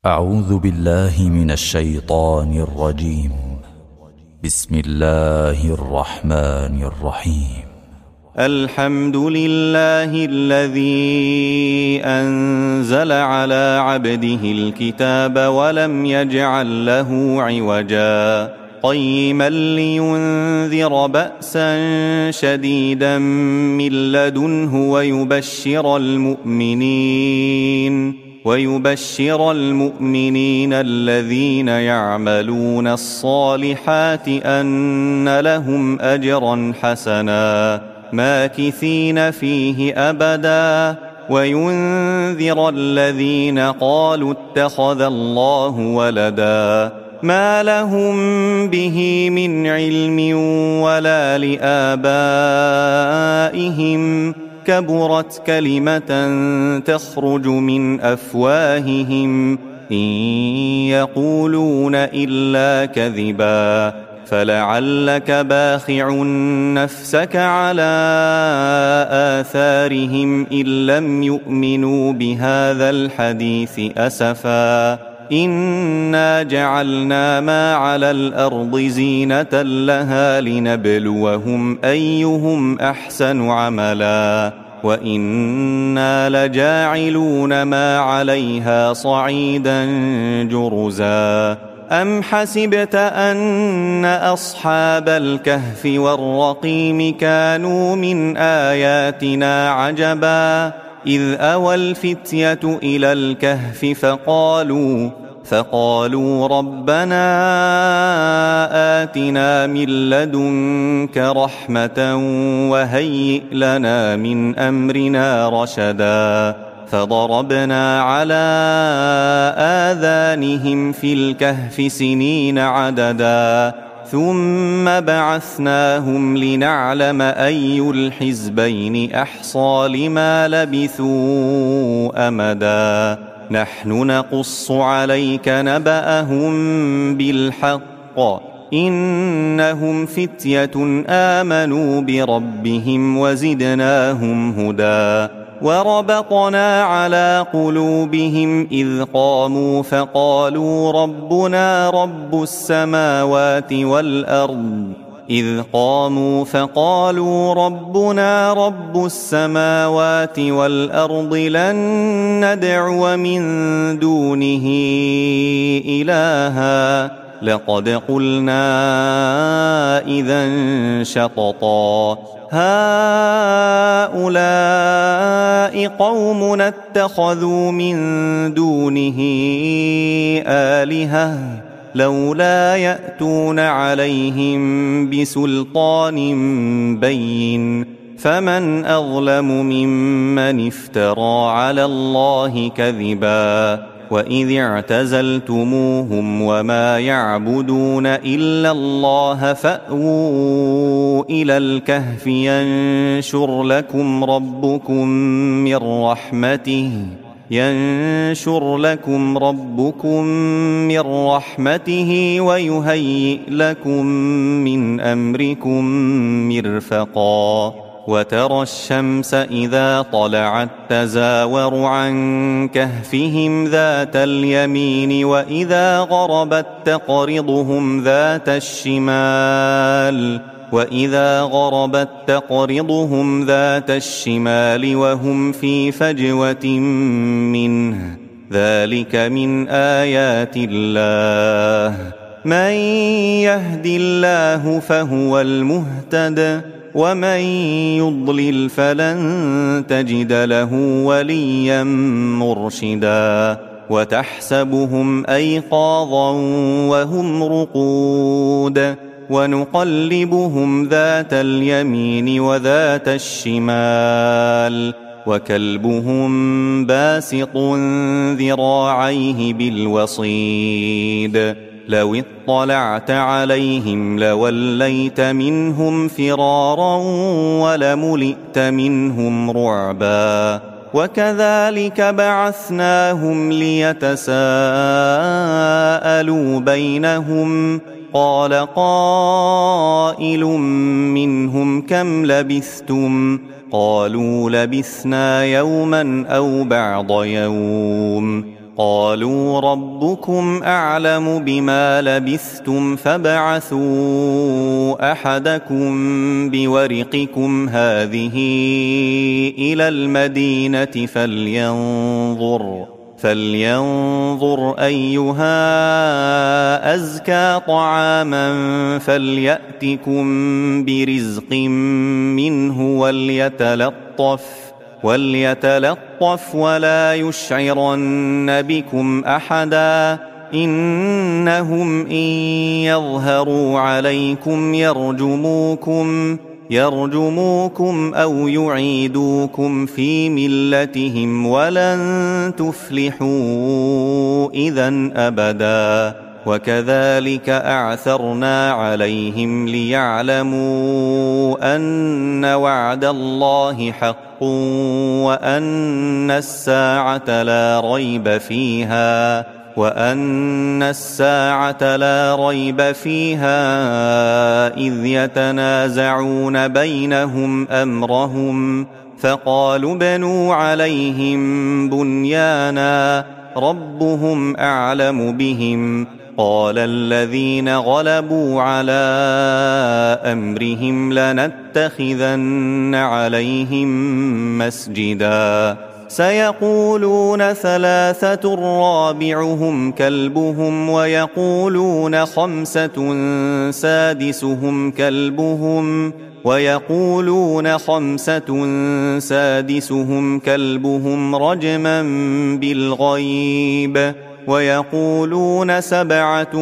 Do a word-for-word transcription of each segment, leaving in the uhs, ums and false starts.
أعوذ بالله من الشيطان الرجيم. بسم الله الرحمن الرحيم. الحمد لله الذي أنزل على عبده الكتاب ولم يجعل له عوجا قيما لينذر بأسا شديدا من لدنه ويبشر المؤمنين ويبشر المؤمنين الذين يعملون الصالحات أن لهم أجرا حسنا ماكثين فيه أبدا وينذر الذين قالوا اتخذ الله ولدا ما لهم به من علم ولا لآبائهم كبرت كلمة تخرج من أفواههم إن يقولون إلا كذبا فلعلك باخع نفسك على آثارهم إن لم يؤمنوا بهذا الحديث أسفا إنا جعلنا ما على الأرض زينة لها لنبلوهم أيهم أحسن عملا وإنا لجاعلون ما عليها صعيدا جرزا أم حسبت أن أصحاب الكهف والرقيم كانوا من آياتنا عجبا إذ أوى الفتية إلى الكهف فقالوا فقالوا ربنا آتنا من لدنك رحمة وهيئ لنا من أمرنا رشدا فضربنا على آذانهم في الكهف سنين عددا ثم بعثناهم لنعلم أي الحزبين أحصى لما لبثوا أمدا نحن نقص عليك نبأهم بالحق إنهم فتية آمنوا بربهم وزدناهم هدى وربطنا على قلوبهم إذ قاموا فقالوا ربنا رب السماوات والأرض إذ قاموا فقالوا ربنا رب السماوات والأرض لن ندعو من دونه إلها لقد قلنا إذا شططا هؤلاء قومنا اتخذوا من دونه آلهة لولا يأتون عليهم بسلطان بين فمن أظلم ممن افترى على الله كذبا وإذ اعتزلتموهم وما يعبدون إلا الله فأووا إلى الكهف ينشر لكم ربكم من رحمته ينشر لكم ربكم من رحمته ويهيئ لكم من أمركم مرفقا وترى الشمس إذا طلعت تزاور عن كهفهم ذات اليمين وإذا غربت تقرضهم ذات الشمال وإذا غربت تقرضهم ذات الشمال وهم في فجوة منه ذلك من آيات الله من يهد الله فهو المهتد ومن يضلل فلن تجد له وليا مرشدا وتحسبهم أيقاظا وهم رقود ونقلبهم ذات اليمين وذات الشمال وكلبهم باسط ذراعيه بالوصيد لو اطلعت عليهم لوليت منهم فرارا ولملئت منهم رعبا وكذلك بعثناهم ليتساءلوا بينهم قال قائل منهم كم لبثتم قالوا لبثنا يوما أو بعض يوم قالوا ربكم أعلم بما لبثتم فابعثوا أحدكم بورقكم هذه إلى المدينة فلينظر فلينظر أيها أزكى طعاما فليأتكم برزق منه وليتلطف وليتلطف ولا يشعرن بكم أحدا إنهم إن يظهروا عليكم يرجموكم يرجموكم أو يعيدوكم في ملتهم ولن تفلحوا إذن أبدا وكذلك أعثرنا عليهم ليعلموا أن وعد الله حق وأن الساعة لا ريب فيها وأن الساعة لا ريب فيها إذ يتنازعون بينهم أمرهم فقالوا ابنوا عليهم بنيانا ربهم أعلم بهم قال الذين غلبوا على أمرهم لنتخذن عليهم مسجدا سيقولون ثلاثة رابعهم كلبهم ويقولون خمسة سادسهم كلبهم ويقولون خمسة سادسهم كلبهم رجما بالغيب ويقولون سبعة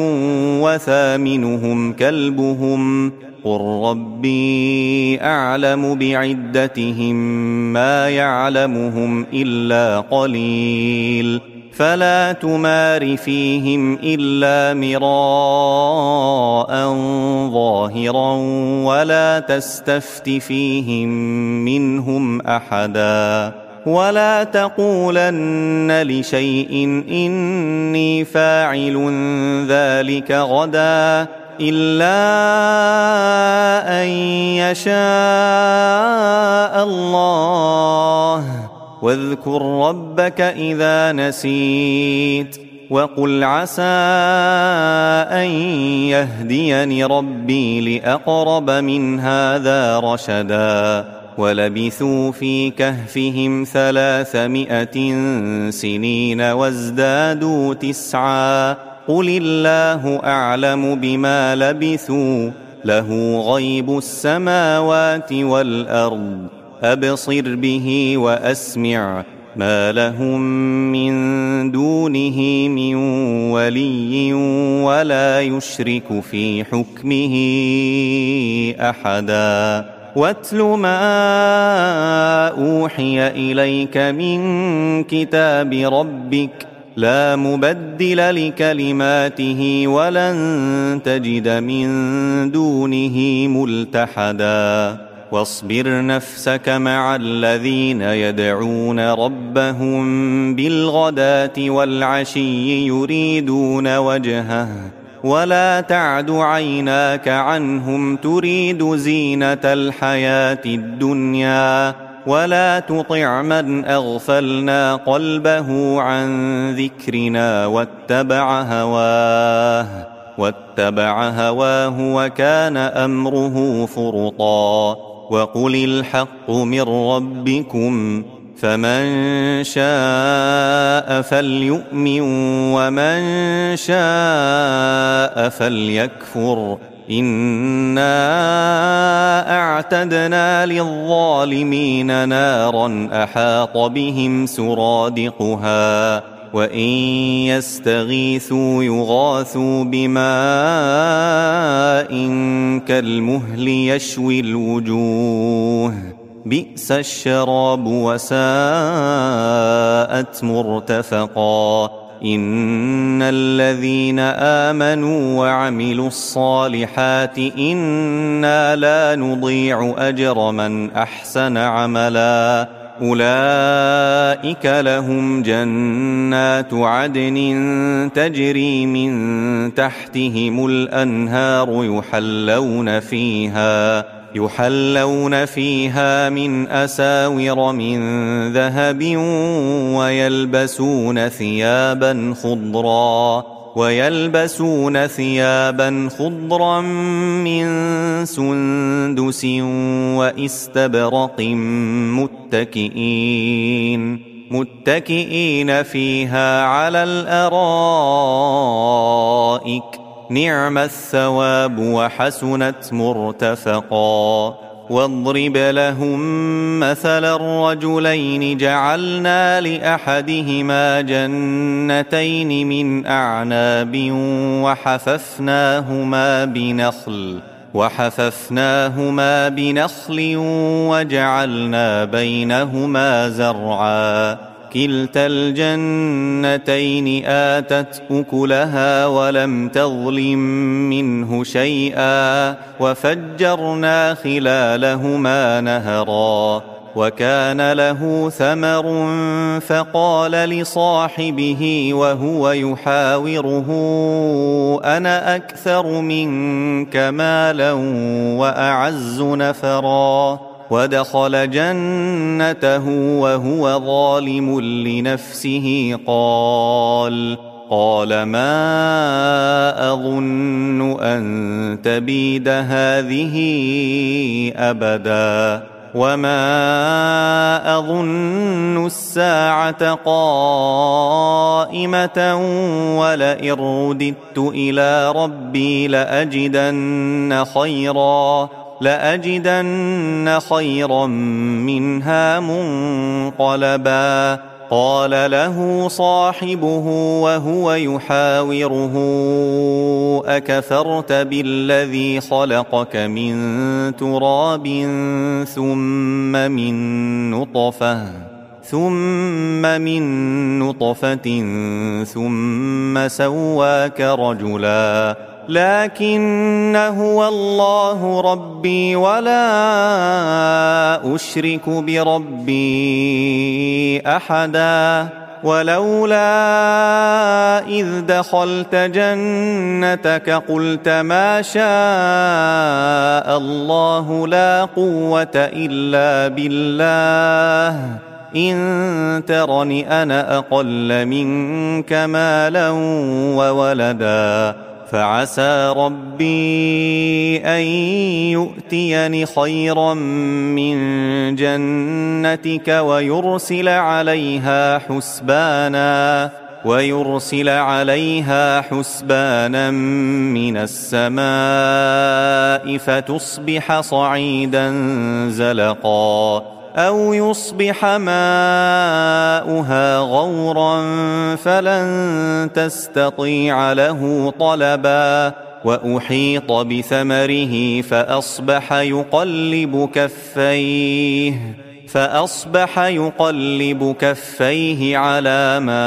وثامنهم كلبهم قل ربي أعلم بعدتهم ما يعلمهم إلا قليل فلا تمار فيهم إلا مراء ظاهرا ولا تستفت فيهم منهم أحدا ولا تقولن لشيء إني فاعل ذلك غدا إلا أن يشاء الله واذكر ربك إذا نسيت وقل عسى أن يهديني ربي لأقرب من هذا رشدا ولبثوا في كهفهم ثلاثمائة سنين وازدادوا تسعا قل الله أعلم بما لبثوا له غيب السماوات والأرض أبصر به وأسمع ما لهم من دونه من ولي ولا يشرك في حكمه أحدا واتل ما أوحي إليك من كتاب ربك لا مبدل لكلماته ولن تجد من دونه ملتحدا واصبر نفسك مع الذين يدعون ربهم بالغداة والعشي يريدون وجهه ولا تعد عيناك عنهم تريد زينة الحياة الدنيا ولا تطع من أغفلنا قلبه عن ذكرنا واتبع هواه واتبع هواه وكان أمره فرطا وقل الحق من ربكم فمن شاء فليؤمن ومن شاء فليكفر إنا أعتدنا للظالمين نارا أحاط بهم سرادقها وإن يستغيثوا يغاثوا بماء كالمهل يشوي الوجوه بئس الشراب وساءت مرتفقا إن الذين آمنوا وعملوا الصالحات إنا لا نضيع أجر من أحسن عملا أولئك لهم جنات عدن تجري من تحتهم الأنهار يحلون فيها يحلون فيها من أساور من ذهب ويلبسون ثيابا خضرا ويلبسون ثيابا خضرا من سندس وإستبرق متكئين متكئين فيها على الأرائك نعم الثواب وحسنت مرتفقا. واضرب لهم مثل الرجلين جعلنا لأحدهما جنتين من أعناب وحففناهما بنخل وحففناهما بنخل وجعلنا بينهما زرعا كلتا الجنتين آتت أكلها ولم تظلم منه شيئا وفجرنا خلالهما نهرا وكان له ثمر فقال لصاحبه وهو يحاوره أنا أكثر منك مالا وأعز نفرا ودخل جنته وهو ظالم لنفسه قال قال ما أظن أن تبيد هذه أبدا وما أظن الساعة قائمة ولئن رددت إلى ربي لأجدن خيرا لأجدن خيرا منها منقلبا. قال له صاحبه وهو يحاوره أكفرت بالذي خلقك من تراب ثم من نطفة ثم من نطفة ثم سواك رجلا لكن هو الله ربي ولا أشرك بربي أحدا. ولولا إذ دخلت جنتك قلت ما شاء الله لا قوة إلا بالله إن ترني أنا أقل منك مالا وولدا فعسى ربي أن يؤتيني خيرا من جنتك ويرسل عليها حسبانا ويرسل عليها حسبانا من السماء فتصبح صعيدا زلقا أو يصبح ماؤها غورا فلن تستطيع له طلبا. وأحيط بثمره فأصبح يقلب كفيه فأصبح يقلب كفيه على ما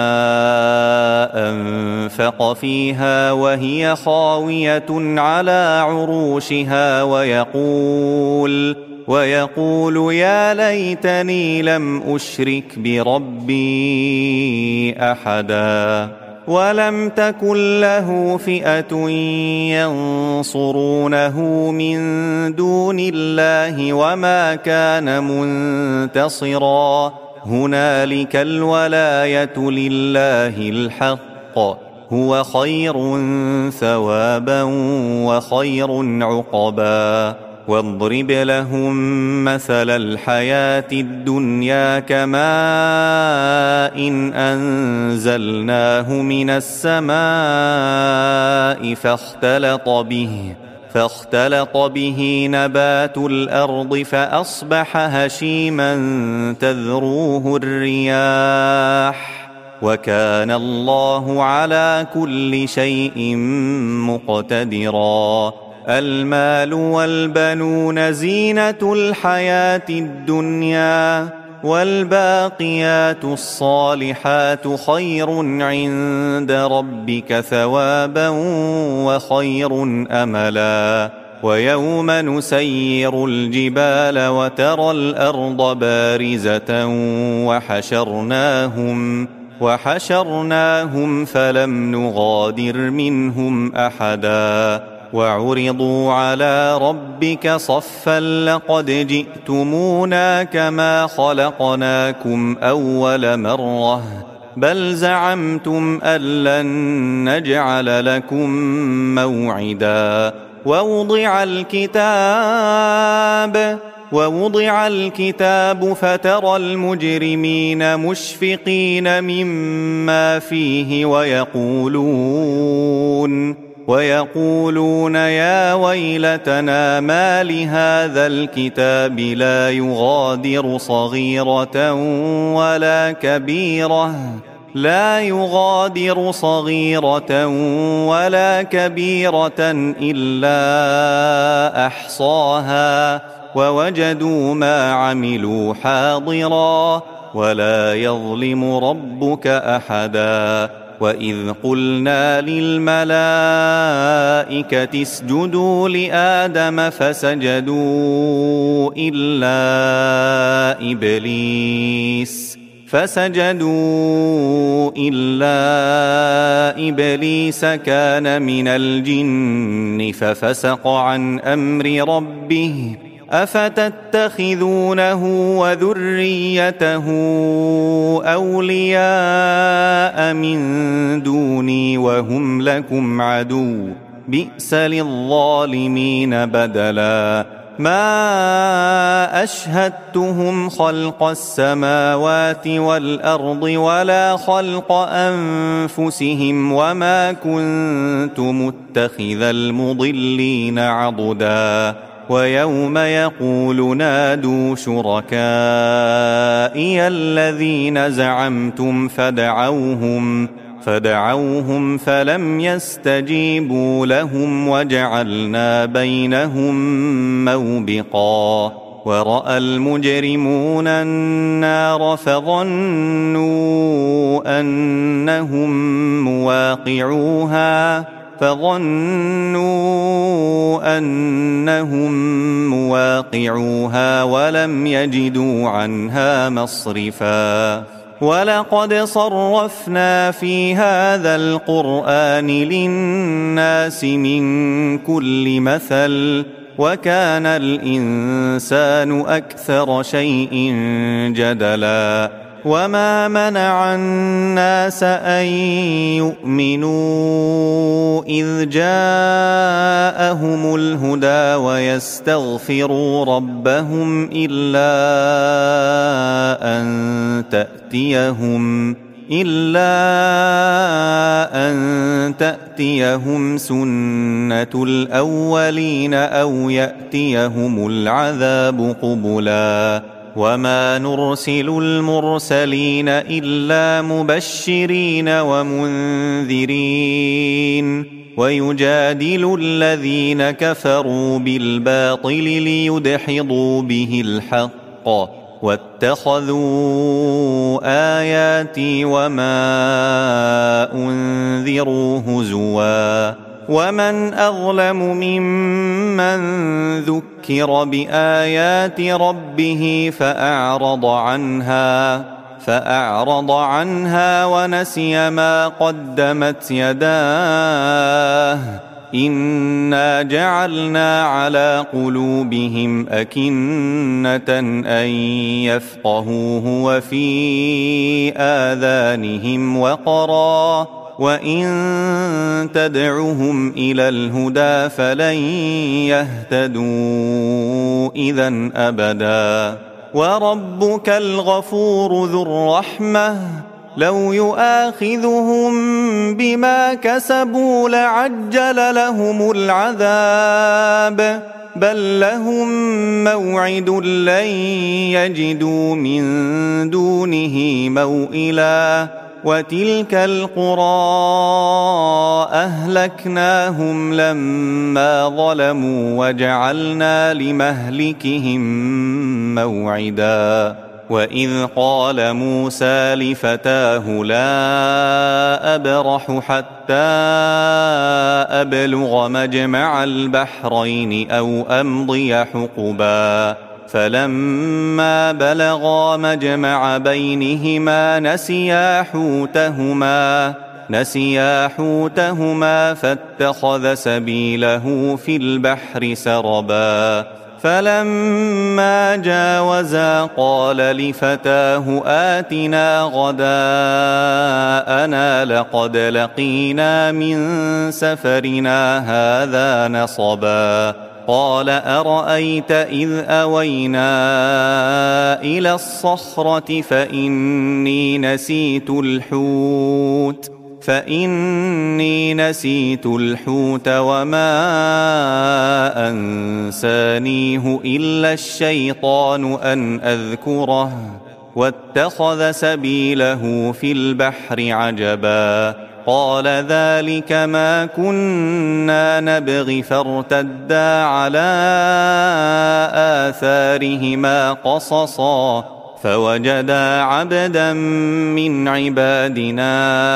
أنفق فيها وهي خاوية على عروشها ويقول ويقول يا ليتني لم أشرك بربي أحدا. ولم تكن له فئة ينصرونه من دون الله وما كان منتصرا. هنالك الولاية لله الحق هو خير ثوابا وخير عقبا. واضرب لهم مثل الحياة الدنيا كماء إن أنزلناه من السماء فاختلط به فاختلط به نبات الأرض فأصبح هشيما تذروه الرياح وكان الله على كل شيء مقتدرا. المال والبنون زينة الحياة الدنيا والباقيات الصالحات خير عند ربك ثوابا وخير أملا. ويوم نسير الجبال وترى الأرض بارزة وحشرناهم وحشرناهم فلم نغادر منهم أحدا وعرضوا على ربك صفا لقد جئتمونا كما خلقناكم أول مرة بل زعمتم أن لن نجعل لكم موعدا ووضع الكتاب ووضع الكتاب فترى المجرمين مشفقين مما فيه ويقولون ويقولون يا ويلتنا ما لهذا الكتاب لا يغادر صغيرة ولا كبيرة لا يغادر صغيرة ولا كبيرة إلا أحصاها ووجدوا ما عملوا حاضرا ولا يظلم ربك أحدا وإذ قلنا للملائكة اسجدوا لآدم فسجدوا إلا إبليس فسجدوا إلا إبليس كان من الجن ففسق عن أمر ربه أفتتخذونه وذريته أولياء من دوني وهم لكم عدو بئس للظالمين بدلا ما أشهدتهم خلق السماوات والأرض ولا خلق أنفسهم وما كنت متخذ المضلين عضدا ويوم يقول نادوا شركائي الذين زعمتم فدعوهم فدعوهم فلم يستجيبوا لهم وجعلنا بينهم موبقا ورأى المجرمون النار فظنوا أنهم مواقعوها فظنوا أنهم مواقعوها ولم يجدوا عنها مصرفا ولقد صرفنا في هذا القرآن للناس من كل مثل وكان الإنسان أكثر شيء جدلا وما منع الناس أن يؤمنوا إذ جاءهم الهدى ويستغفروا ربهم إلا أن تأتيهم إلا أن تأتيهم سنة الأولين أو يأتيهم العذاب قبلا وما نرسل المرسلين إلا مبشرين ومنذرين ويجادل الذين كفروا بالباطل ليدحضوا به الحق واتخذوا آياتي وما أنذروا هزوا ومن أظلم ممن ذكر بآيات ربه فأعرض عنها فأعرض عنها ونسي ما قدمت يداه إنا جعلنا على قلوبهم أكنة أن يفقهوه وفي آذانهم وقرا وإن تدعهم إلى الهدى فلن يهتدوا إذا أبدا وربك الغفور ذو الرحمة لو يؤاخذهم بما كسبوا لعجل لهم العذاب بل لهم موعد لن يجدوا من دونه موئلا وتلك القرى أهلكناهم لما ظلموا وجعلنا لمهلكهم موعدا وإذ قال موسى لفتاه لا أبرح حتى أبلغ مجمع البحرين أو أمضي حقبا فلما بلغا مجمع بينهما نسيا حوتهما نسيا حوتهما فاتخذ سبيله في البحر سربا فلما جاوزا قال لفتاه آتنا غداءنا لقد لقينا من سفرنا هذا نصبا قال أرأيت إذ أوينا إلى الصخرة فإني نسيت الحوت فإني نسيت الحوت وما أنسانيه إلا الشيطان أن أذكره واتخذ سبيله في البحر عجبا قال ذلك ما كنا نبغي فارتدا على آثارهما قصصا فوجدا عبدا من عبادنا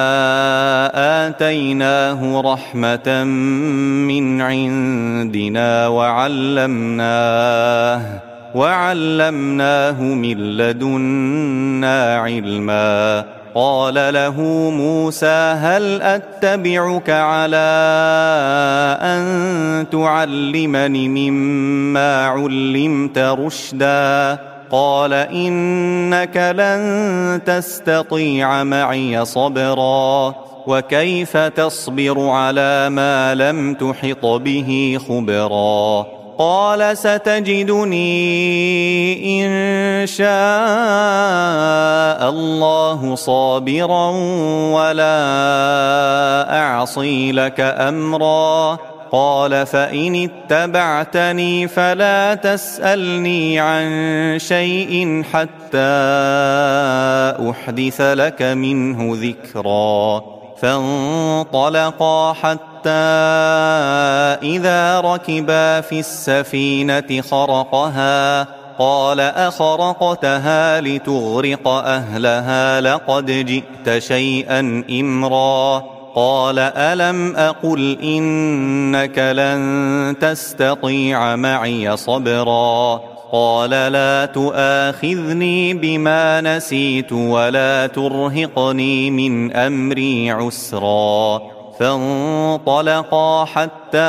آتيناه رحمة من عندنا وعلمناه وعلمناه من لدنا علما قال له موسى هل أتبعك على أن تعلمني مما علمت رشدا قال إنك لن تستطيع معي صبرا وكيف تصبر على ما لم تحط به خبرا قال ستجدني إن شاء الله صابرا ولا أعصي لك أمرا قال فإن اتبعتني فلا تسألني عن شيء حتى أحدث لك منه ذكرا فانطلقا حتى إذا ركبا في السفينة خرقها قال أخرقتها لتغرق أهلها لقد جئت شيئا إمرا قال ألم أقل إنك لن تستطيع معي صبرا قال لا تؤاخذني بما نسيت ولا ترهقني من أمري عسرا فانطلقا حتى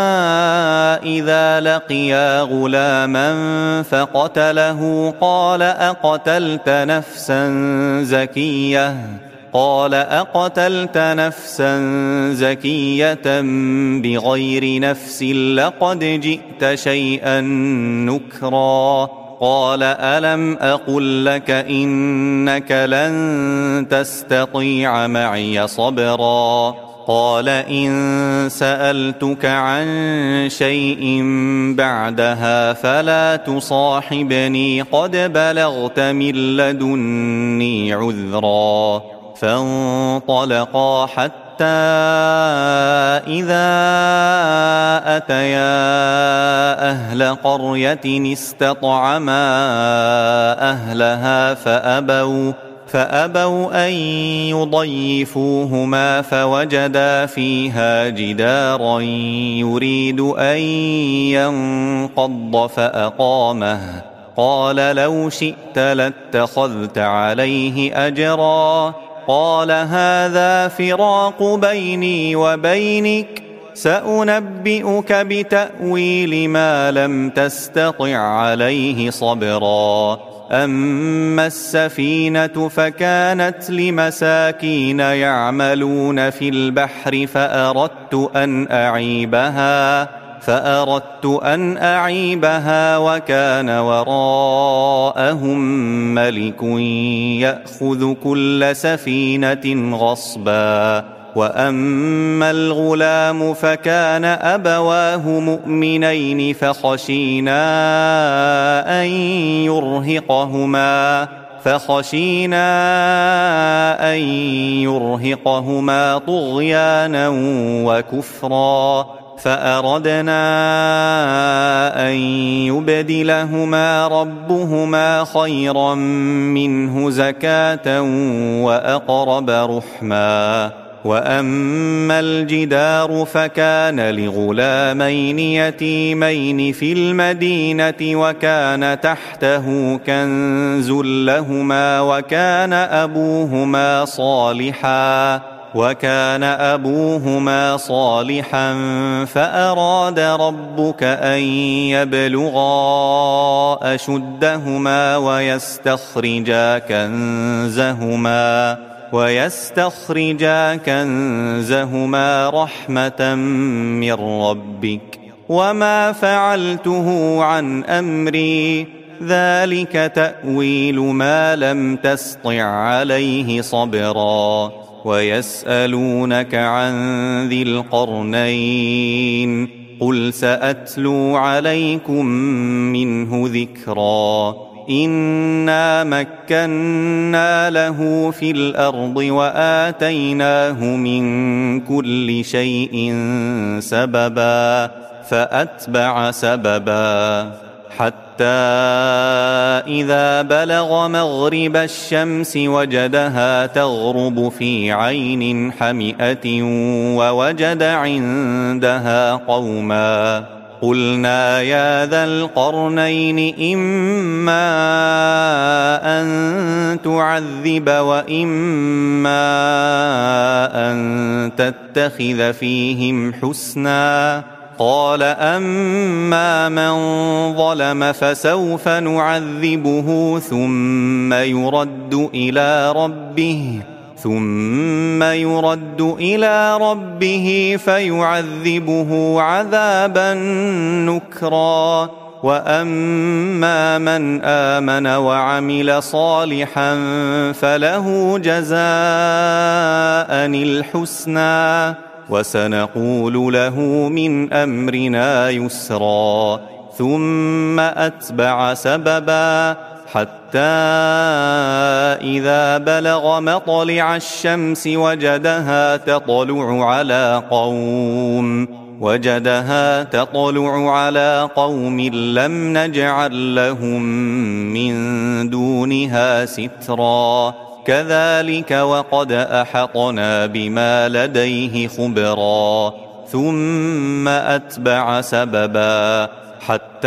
إذا لقيا غلاما فقتله قال أقتلت نفسا زكية قال أقتلت نفسا زكية بغير نفس لقد جئت شيئا نكرا قال ألم أقل لك إنك لن تستطيع معي صبرا قال إن سألتك عن شيء بعدها فلا تصاحبني قد بلغت من لدني عذرا فانطلقا حتى إذا أتيا أهل قرية استطعما أهلها فأبوا فأبوا أن يضيفوهما فوجدا فيها جدارا يريد أن ينقض فأقامه قال لو شئت لاتخذت عليه أجرا قال هذا فراق بيني وبينك سأنبئك بتأويل ما لم تستطع عليه صبرا أما السفينة فكانت لمساكين يعملون في البحر فأردت أن أعيبها فأردت أن أعيبها وكان وراءهم ملك يأخذ كل سفينة غصبا وأما الغلام فكان أبواه مؤمنين فخشينا أن يرهقهما فخشينا أن يرهقهما طغيانا وكفرا فأردنا أن يبدلهما ربهما خيرا منه زكاة وأقرب رحما وأما الجدار فكان لغلامين يتيمين في المدينة وكان تحته كنز لهما وكان أبوهما صالحا وكان أبوهما صالحا فأراد ربك أن يبلغا أشدهما ويستخرجا كنزهما ويستخرجا كنزهما رحمة من ربك وما فعلته عن أمري ذلك تأويل ما لم تسطع عليه صبرا ويسألونك عن ذي القرنين قل سأتلو عليكم منه ذكرا إنا مكنا له في الأرض وآتيناه من كل شيء سببا فأتبع سببا حتى إذا بلغ مغرب الشمس وجدها تغرب في عين حمئة ووجد عندها قوما قلنا يا ذا القرنين إما أن تعذب وإما أن تتخذ فيهم حسنا قال أما من ظلم فسوف نعذبه ثم يرد إلى ربه ثم يرد إلى ربه فيعذبه عذابا نكرا وأما من آمن وعمل صالحا فله جزاء الحسنى وسنقول له من أمرنا يسرا ثم أتبع سببا حتى إذا بلغ مطلع الشمس وجدها تطلع على قوم وجدها تطلع على قوم لم نجعل لهم من دونها سترا كذلك وقد أحطنا بما لديه خبرا ثم أتبع سببا حتى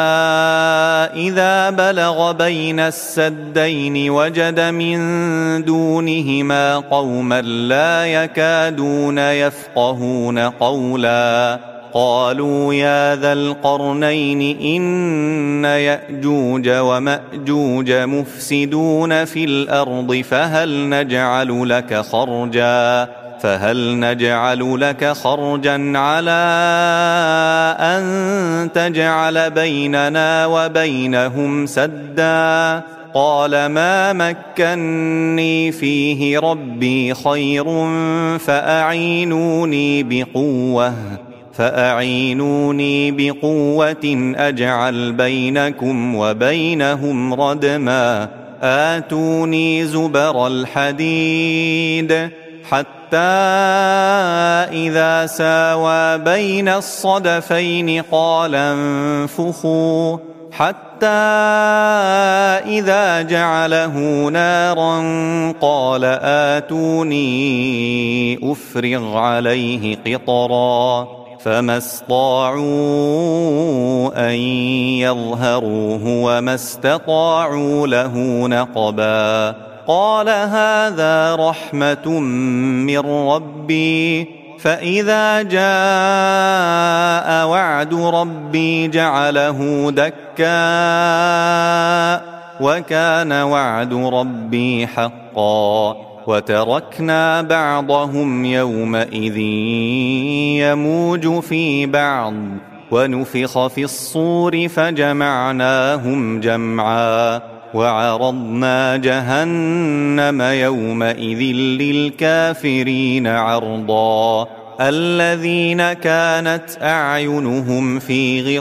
إذا بلغ بين السدين وجد من دونهما قوما لا يكادون يفقهون قولا قالوا يا ذا القرنين إن يأجوج ومأجوج مفسدون في الأرض فهل نجعل لك خرجا فهل نجعل لك خرجا على أن تجعل بيننا وبينهم سدا قال ما مكني فيه ربي خير فأعينوني بقوة فأعينوني بقوة أجعل بينكم وبينهم ردما آتوني زبر الحديد حتى إذا ساوى بين الصدفين قال انفخوا حتى إذا جعله نارا قال آتوني أفرغ عليه قطرا فما استطاعوا أن يظهروه وما استطاعوا له نقبا قال هذا رحمة من ربي فإذا جاء وعد ربي جعله دكا وكان وعد ربي حقا وتركنا بعضهم يومئذ يموج في بعض ونفخ في الصور فجمعناهم جمعا وعرضنا جهنم يومئذ للكافرين عرضا الذين كانت أعينهم في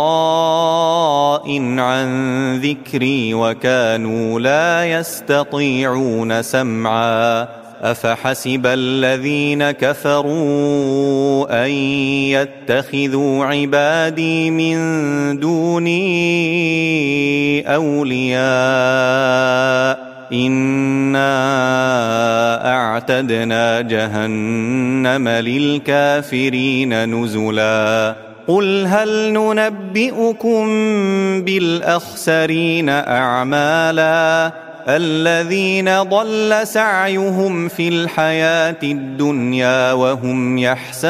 غطاء عن ذكري وكانوا لا يستطيعون سمعا أفحسب الذين كفروا أن يتخذوا عبادي من دوني أولياء إنا أعتدنا جهنم للكافرين نزلا قل هل ننبئكم بالأخسرين أعمالا الذين ضل سعيهم في الحياة الدنيا وهم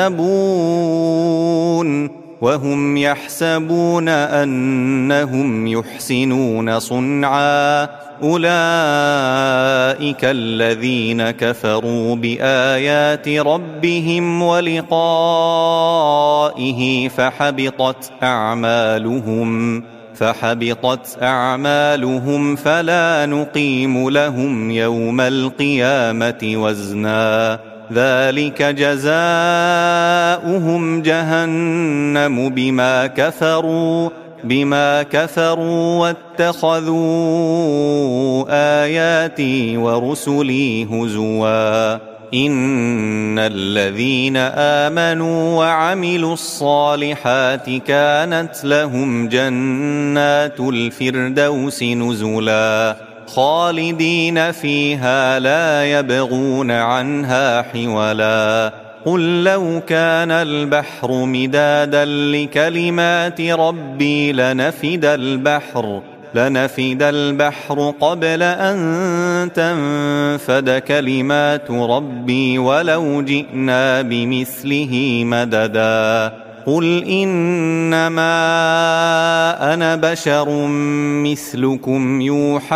يحسبون وهم يحسبون أنهم يحسنون صنعا أولئك الذين كفروا بآيات ربهم ولقائه فحبطت أعمالهم فحبطت أعمالهم فلا نقيم لهم يوم القيامة وزنا ذلك جزاؤهم جهنم بما كفروا بما كفروا واتخذوا آياتي ورسلي هزوا إن الذين آمنوا وعملوا الصالحات كانت لهم جنات الفردوس نزلا خالدين فيها لا يبغون عنها حولا قل لو كان البحر مدادا لكلمات ربي لنفد البحر لنفد البحر قبل أن تنفد كلمات ربي ولو جئنا بمثله مددا قل إنما أنا بشر مثلكم يوحى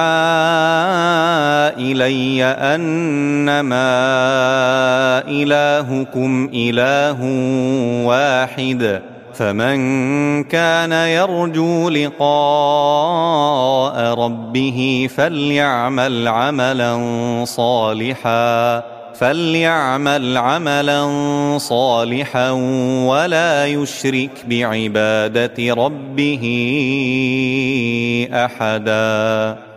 إلي أنما إلهكم إله واحد فمن كان يرجو لقاء ربه فليعمل عملا صالحا فليعمل عملا صالحا ولا يشرك بعبادة ربه أحدا.